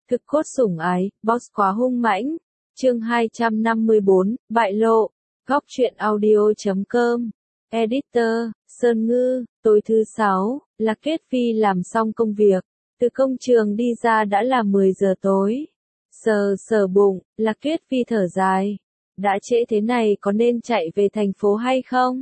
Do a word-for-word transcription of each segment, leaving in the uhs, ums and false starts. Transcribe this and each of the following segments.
Thực cốt sủng ái, boss quá hung mãnh. Chương hai trăm năm mươi bốn, bại lộ. Góc truyện audio chấm com. Editor, Sơn Ngư. Tối thứ sáu, Lạc Tuyết Phi làm xong công việc. Từ công trường đi ra đã là mười giờ tối. Sờ sờ bụng, Lạc Tuyết Phi thở dài. Đã trễ thế này có nên chạy về thành phố hay không?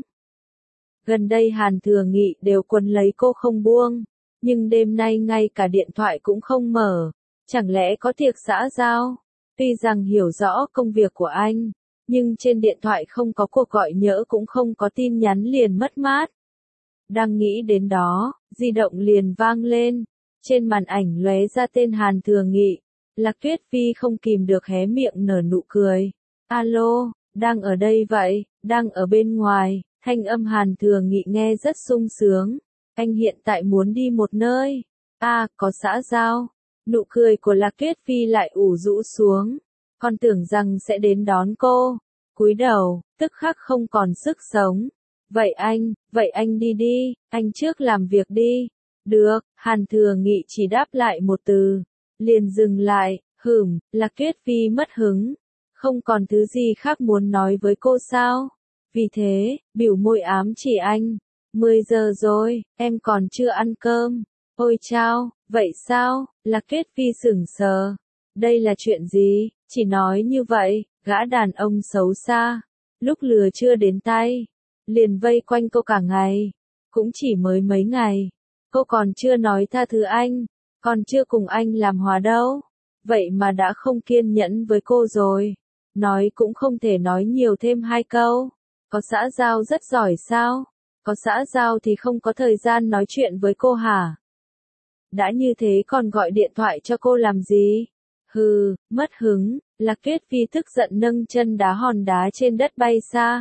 Gần đây Hàn Thừa Nghị đều quấn lấy cô không buông. Nhưng đêm nay ngay cả điện thoại cũng không mở. Chẳng lẽ có tiệc xã giao? Tuy rằng hiểu rõ công việc của anh, nhưng trên điện thoại không có cuộc gọi nhỡ cũng không có tin nhắn liền mất mát. Đang nghĩ đến đó, di động liền vang lên. Trên màn ảnh lóe ra tên Hàn Thừa Nghị. Lạc Tuyết Phi không kìm được hé miệng nở nụ cười. Alo, đang ở đây vậy, đang ở bên ngoài. Thanh âm Hàn Thừa Nghị nghe rất sung sướng. Anh hiện tại muốn đi một nơi. À, có xã giao. Nụ cười của Lạc Tuyết Phi lại ủ rũ xuống. Con tưởng rằng sẽ đến đón cô. Cúi đầu, tức khắc không còn sức sống. Vậy anh, vậy anh đi đi, anh trước làm việc đi. Được, Hàn Thừa Nghị chỉ đáp lại một từ. Liền dừng lại, hửm, Lạc Tuyết Phi mất hứng. Không còn thứ gì khác muốn nói với cô sao? Vì thế, bĩu môi ám chỉ anh. mười giờ rồi, em còn chưa ăn cơm. Ôi chao, vậy sao? Lạc Tuyết Phi sững sờ. Đây là chuyện gì? Chỉ nói như vậy, gã đàn ông xấu xa. Lúc lừa chưa đến tay. Liền vây quanh cô cả ngày. Cũng chỉ mới mấy ngày. Cô còn chưa nói tha thứ anh. Còn chưa cùng anh làm hòa đâu. Vậy mà đã không kiên nhẫn với cô rồi. Nói cũng không thể nói nhiều thêm hai câu. Có xã giao rất giỏi sao? Có xã giao thì không có thời gian nói chuyện với cô hả? Đã như thế còn gọi điện thoại cho cô làm gì? Hừ, mất hứng. Lạc Tuyết Phi tức giận nâng chân đá hòn đá trên đất bay xa.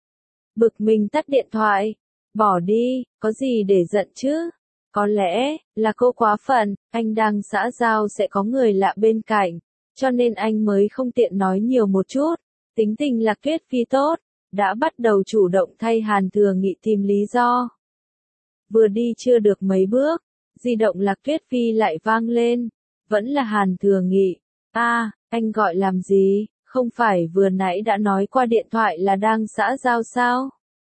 Bực mình tắt điện thoại. Bỏ đi, có gì để giận chứ? Có lẽ, là cô quá phận, anh đang xã giao sẽ có người lạ bên cạnh. Cho nên anh mới không tiện nói nhiều một chút. Tính tình Lạc Tuyết Phi tốt. Đã bắt đầu chủ động thay Hàn Thừa Nghị tìm lý do. Vừa đi chưa được mấy bước. Di động Lạc Tuyết Phi lại vang lên. Vẫn là Hàn Thừa Nghị. A, à, anh gọi làm gì? Không phải vừa nãy đã nói qua điện thoại là đang xã giao sao?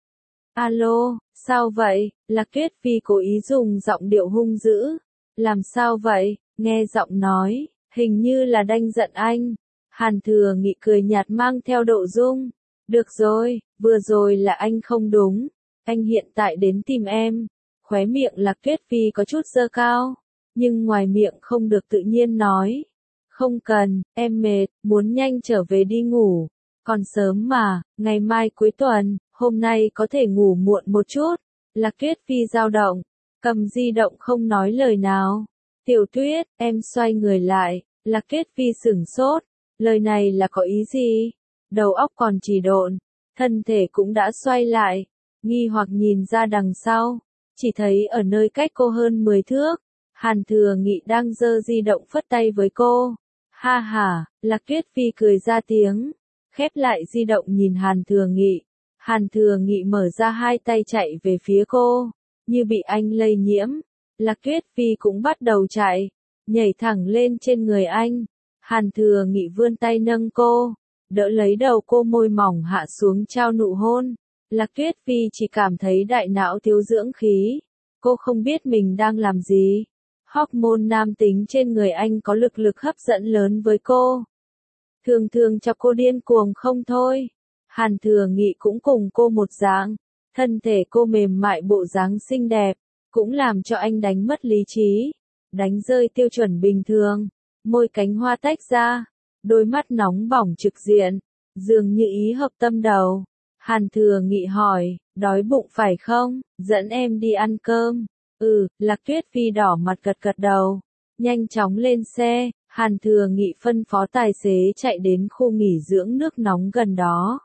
Alo, sao vậy? Lạc Tuyết Phi cố ý dùng giọng điệu hung dữ. Làm sao vậy? Nghe giọng nói, hình như là đang giận anh. Hàn Thừa Nghị cười nhạt mang theo độ dung. Được rồi, vừa rồi là anh không đúng. Anh hiện tại đến tìm em. Khóe miệng Lạc Tuyết Phi có chút giơ cao. Nhưng ngoài miệng không được tự nhiên nói. Không cần, em mệt, muốn nhanh trở về đi ngủ. Còn sớm mà, ngày mai cuối tuần, hôm nay có thể ngủ muộn một chút. Lạc Tuyết Phi dao động, cầm di động không nói lời nào. Tiểu Tuyết, em xoay người lại. Lạc Tuyết Phi sửng sốt. Lời này là có ý gì? Đầu óc còn trì độn, thân thể cũng đã xoay lại, nghi hoặc nhìn ra đằng sau, chỉ thấy ở nơi cách cô hơn mười thước, Hàn Thừa Nghị đang giơ di động phất tay với cô. Ha ha, Lạc Tuyết Phi cười ra tiếng, khép lại di động nhìn Hàn Thừa Nghị. Hàn Thừa Nghị mở ra hai tay chạy về phía cô, như bị anh lây nhiễm. Lạc Tuyết Phi cũng bắt đầu chạy, nhảy thẳng lên trên người anh. Hàn Thừa Nghị vươn tay nâng cô, đỡ lấy đầu cô, môi mỏng hạ xuống trao nụ hôn. Lạc Tuyết Phi chỉ cảm thấy đại não thiếu dưỡng khí. Cô không biết mình đang làm gì. Hormone nam tính trên người anh có lực lực hấp dẫn lớn với cô. Thường thường chọc cô điên cuồng không thôi. Hàn Thừa Nghị cũng cùng cô một dạng. Thân thể cô mềm mại, bộ dáng xinh đẹp, cũng làm cho anh đánh mất lý trí. Đánh rơi tiêu chuẩn bình thường. Môi cánh hoa tách ra. Đôi mắt nóng bỏng trực diện, dường như ý hợp tâm đầu. Hàn Thừa Nghị hỏi, đói bụng phải không? Dẫn em đi ăn cơm. Ừ, Lạc Tuyết Phi đỏ mặt gật gật đầu. Nhanh chóng lên xe, Hàn Thừa Nghị phân phó tài xế chạy đến khu nghỉ dưỡng nước nóng gần đó.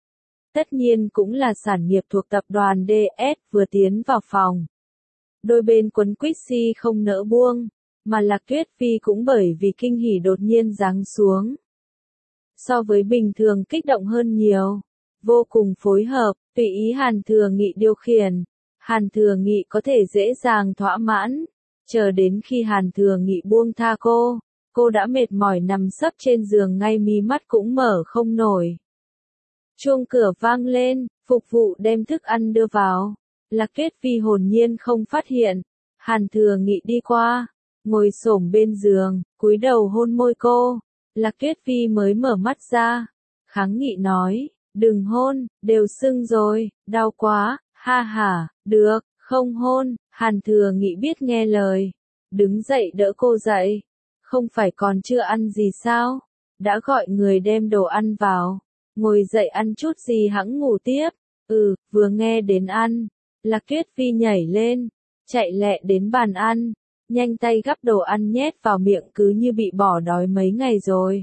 Tất nhiên cũng là sản nghiệp thuộc tập đoàn đê ét. Vừa tiến vào phòng, đôi bên quấn quýt si không nỡ buông. Mà Lạc Tuyết Phi cũng bởi vì kinh hỉ đột nhiên giáng xuống. So với bình thường kích động hơn nhiều. Vô cùng phối hợp, tùy ý Hàn Thừa Nghị điều khiển. Hàn Thừa Nghị có thể dễ dàng thỏa mãn. Chờ đến khi Hàn Thừa Nghị buông tha cô, cô đã mệt mỏi nằm sấp trên giường ngay mí mắt cũng mở không nổi. Chuông cửa vang lên, phục vụ đem thức ăn đưa vào. Lạc Tuyết Phi hồn nhiên không phát hiện. Hàn Thừa Nghị đi qua, ngồi xổm bên giường, cúi đầu hôn môi cô. Lạc Tuyết Phi mới mở mắt ra, kháng nghị nói, đừng hôn, đều sưng rồi, đau quá, ha ha, được, không hôn. Hàn Thừa Nghị biết nghe lời, đứng dậy đỡ cô dậy. Không phải còn chưa ăn gì sao? Đã gọi người đem đồ ăn vào. Ngồi dậy ăn chút gì hẵng ngủ tiếp. Ừ, vừa nghe đến ăn. Lạc Tuyết Phi nhảy lên, chạy lẹ đến bàn ăn, nhanh tay gắp đồ ăn nhét vào miệng cứ như bị bỏ đói mấy ngày rồi.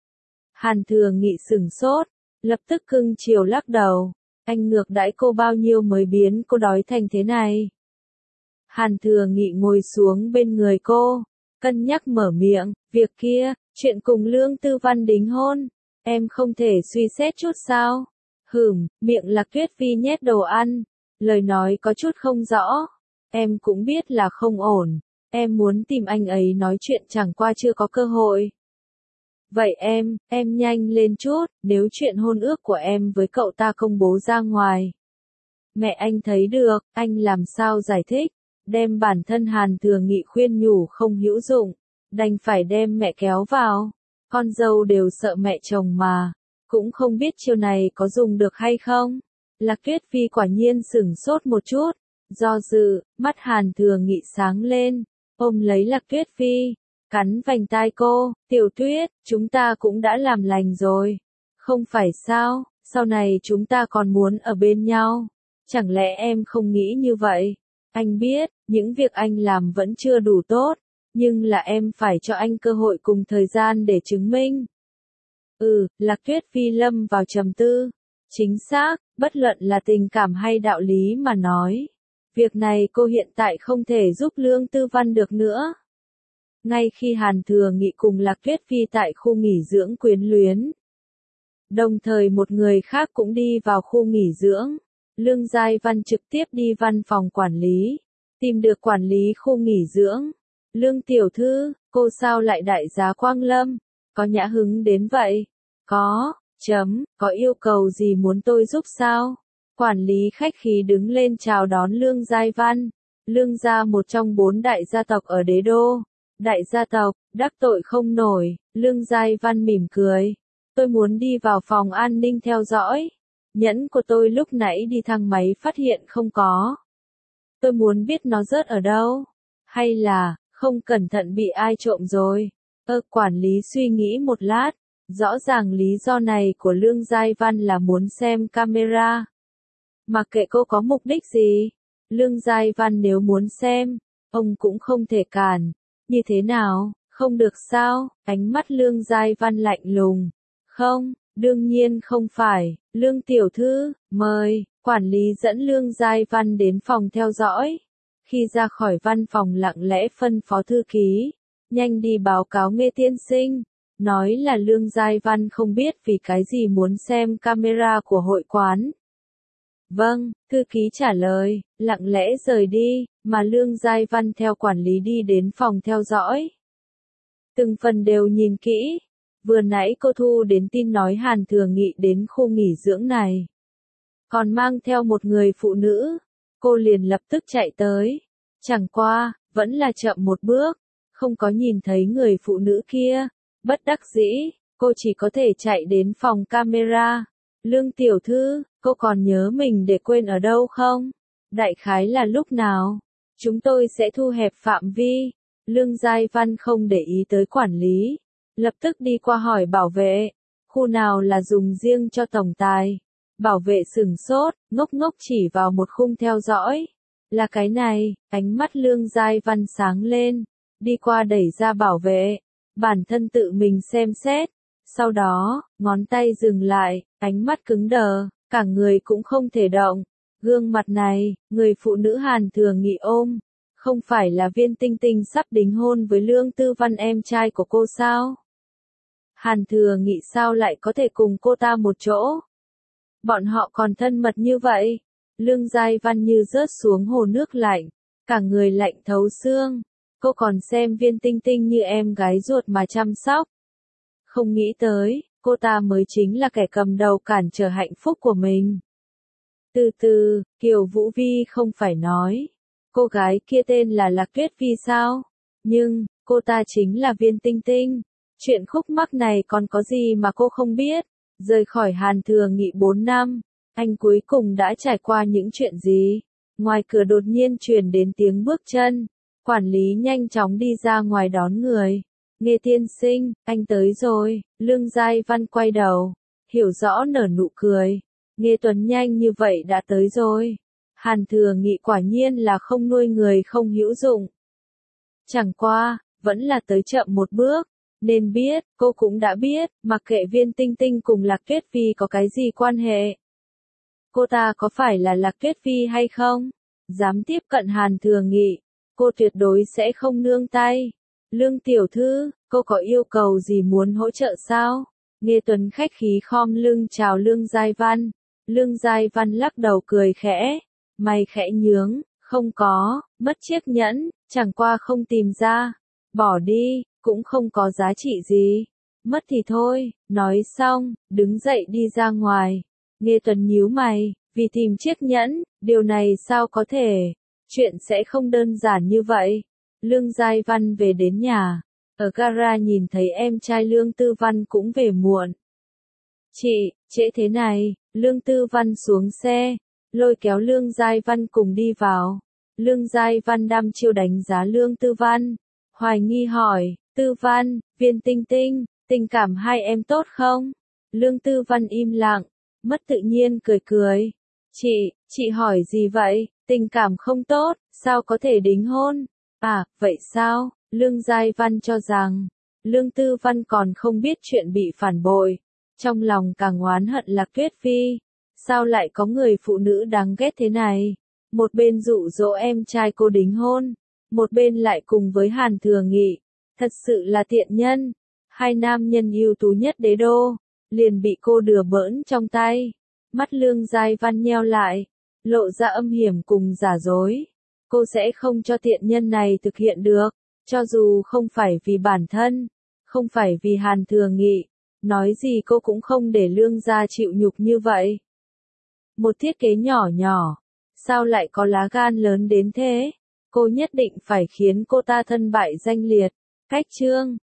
Hàn Thừa Nghị sửng sốt, lập tức cưng chiều lắc đầu. Anh ngược đãi cô bao nhiêu mới biến cô đói thành thế này? Hàn Thừa Nghị ngồi xuống bên người cô, cân nhắc mở miệng, việc kia, chuyện cùng Lương Tư Văn đính hôn, em không thể suy xét chút sao? Hửm, miệng Lạc Tuyết Phi nhét đồ ăn, lời nói có chút không rõ. Em cũng biết là không ổn, em muốn tìm anh ấy nói chuyện chẳng qua chưa có cơ hội. Vậy em, em nhanh lên chút, nếu chuyện hôn ước của em với cậu ta công bố ra ngoài. Mẹ anh thấy được, anh làm sao giải thích, đem bản thân Hàn Thừa Nghị khuyên nhủ không hữu dụng, đành phải đem mẹ kéo vào. Con dâu đều sợ mẹ chồng mà, cũng không biết chiêu này có dùng được hay không. Lạc Tuyết Phi quả nhiên sửng sốt một chút, do dự, mắt Hàn Thừa Nghị sáng lên, ôm lấy Lạc Tuyết Phi, cắn vành tai cô, Tiểu Tuyết, chúng ta cũng đã làm lành rồi. Không phải sao, sau này chúng ta còn muốn ở bên nhau. Chẳng lẽ em không nghĩ như vậy? Anh biết, những việc anh làm vẫn chưa đủ tốt, nhưng là em phải cho anh cơ hội cùng thời gian để chứng minh. Ừ, Lạc Tuyết Phi lâm vào trầm tư. Chính xác, bất luận là tình cảm hay đạo lý mà nói. Việc này cô hiện tại không thể giúp Lương Tư Văn được nữa. Ngay khi Hàn Thừa Nghị cùng Lạc Tuyết Phi tại khu nghỉ dưỡng quyến luyến. Đồng thời một người khác cũng đi vào khu nghỉ dưỡng. Lương Giai Văn trực tiếp đi văn phòng quản lý. Tìm được quản lý khu nghỉ dưỡng. Lương tiểu thư, cô sao lại đại giá Quang Lâm? Có nhã hứng đến vậy? Có, chấm, có yêu cầu gì muốn tôi giúp sao? Quản lý khách khí đứng lên chào đón Lương Giai Văn. Lương gia một trong bốn đại gia tộc ở đế đô. Đại gia tộc, đắc tội không nổi, Lương Giai Văn mỉm cười. Tôi muốn đi vào phòng an ninh theo dõi. Nhẫn của tôi lúc nãy đi thang máy phát hiện không có. Tôi muốn biết nó rớt ở đâu. Hay là, không cẩn thận bị ai trộm rồi. Ơ, quản lý suy nghĩ một lát. Rõ ràng lý do này của Lương Giai Văn là muốn xem camera. Mặc kệ cô có mục đích gì. Lương Giai Văn nếu muốn xem, ông cũng không thể cản. Như thế nào, không được sao? Ánh mắt Lương Giai Văn lạnh lùng. Không, đương nhiên không phải. Lương tiểu thư, mời. Quản lý dẫn Lương Giai Văn đến phòng theo dõi. Khi ra khỏi văn phòng lặng lẽ phân phó thư ký. Nhanh đi báo cáo Nghê tiên sinh. Nói là Lương Giai Văn không biết vì cái gì muốn xem camera của hội quán. Vâng, thư ký trả lời, lặng lẽ rời đi, mà Lương Giai Văn theo quản lý đi đến phòng theo dõi. Từng phần đều nhìn kỹ. Vừa nãy cô thu đến tin nói Hàn Thừa Nghị đến khu nghỉ dưỡng này. Còn mang theo một người phụ nữ. Cô liền lập tức chạy tới. Chẳng qua, vẫn là chậm một bước. Không có nhìn thấy người phụ nữ kia. Bất đắc dĩ, cô chỉ có thể chạy đến phòng camera. Lương tiểu thư, cô còn nhớ mình để quên ở đâu không? Đại khái là lúc nào? Chúng tôi sẽ thu hẹp phạm vi. Lương Giai Văn không để ý tới quản lý. Lập tức đi qua hỏi bảo vệ. Khu nào là dùng riêng cho tổng tài? Bảo vệ sửng sốt, ngốc ngốc chỉ vào một khung theo dõi. Là cái này, ánh mắt Lương Giai Văn sáng lên. Đi qua đẩy ra bảo vệ. Bản thân tự mình xem xét. Sau đó, ngón tay dừng lại, ánh mắt cứng đờ, cả người cũng không thể động. Gương mặt này, người phụ nữ Hàn Thừa Nghị ôm. Không phải là Viên Tinh Tinh sắp đính hôn với Lương Tư Văn em trai của cô sao? Hàn Thừa Nghị sao lại có thể cùng cô ta một chỗ? Bọn họ còn thân mật như vậy. Lương Giai Văn như rớt xuống hồ nước lạnh. Cả người lạnh thấu xương. cô còn xem Viên Tinh Tinh như em gái ruột mà chăm sóc. Không nghĩ tới, cô ta mới chính là kẻ cầm đầu cản trở hạnh phúc của mình. Từ từ, Kiều Vũ Vi không phải nói, cô gái kia tên là Lạc Tuyết Vi sao? Nhưng, cô ta chính là Viên Tinh Tinh. Chuyện khúc mắc này còn có gì mà cô không biết? Rời khỏi Hàn Thừa Nghị bốn năm, anh cuối cùng đã trải qua những chuyện gì? Ngoài cửa đột nhiên truyền đến tiếng bước chân, quản lý nhanh chóng đi ra ngoài đón người. Nghe tiên sinh, anh tới rồi. Lương Giai Văn quay đầu, hiểu rõ nở nụ cười. Nghe Tuấn nhanh như vậy đã tới rồi. Hàn Thừa Nghị quả nhiên là không nuôi người không hữu dụng. Chẳng qua, vẫn là tới chậm một bước. Nên biết, cô cũng đã biết, mặc kệ Viên Tinh Tinh cùng Lạc Tuyết Vi có cái gì quan hệ. Cô ta có phải là Lạc Tuyết Vi hay không? Dám tiếp cận Hàn Thừa Nghị, cô tuyệt đối sẽ không nương tay. Lương tiểu thư, cô có yêu cầu gì muốn hỗ trợ sao? Nghe Tuấn khách khí khom lưng chào Lương Giai Văn. Lương Giai Văn lắc đầu cười khẽ, mày khẽ nhướng, không có, mất chiếc nhẫn, chẳng qua không tìm ra. Bỏ đi, cũng không có giá trị gì. Mất thì thôi, nói xong, đứng dậy đi ra ngoài. Nghe Tuấn nhíu mày, vì tìm chiếc nhẫn, điều này sao có thể? Chuyện sẽ không đơn giản như vậy. Lương Giai Văn về đến nhà, ở gara nhìn thấy em trai Lương Tư Văn cũng về muộn. Chị, trễ thế này, Lương Tư Văn xuống xe, lôi kéo Lương Giai Văn cùng đi vào. Lương Giai Văn đăm chiêu đánh giá Lương Tư Văn, hoài nghi hỏi, Tư Văn, Viên Tinh Tinh, tình cảm hai em tốt không? Lương Tư Văn im lặng, mất tự nhiên cười cười. Chị, chị hỏi gì vậy? Tình cảm không tốt, sao có thể đính hôn? À, vậy sao? Lương Giai Văn cho rằng, Lương Tư Văn còn không biết chuyện bị phản bội. Trong lòng càng oán hận Lạc Tuyết Vi. Sao lại có người phụ nữ đáng ghét thế này? Một bên dụ dỗ em trai cô đính hôn, một bên lại cùng với Hàn Thừa Nghị. Thật sự là tiện nhân. Hai nam nhân ưu tú nhất đế đô, liền bị cô đùa bỡn trong tay. Mắt Lương Giai Văn nheo lại, lộ ra âm hiểm cùng giả dối. Cô sẽ không cho tiện nhân này thực hiện được, cho dù không phải vì bản thân, không phải vì Hàn Thừa Nghị. Nói gì cô cũng không để Lương gia chịu nhục như vậy. Một thiết kế nhỏ nhỏ, sao lại có lá gan lớn đến thế? Cô nhất định phải khiến cô ta thân bại danh liệt. Cách chương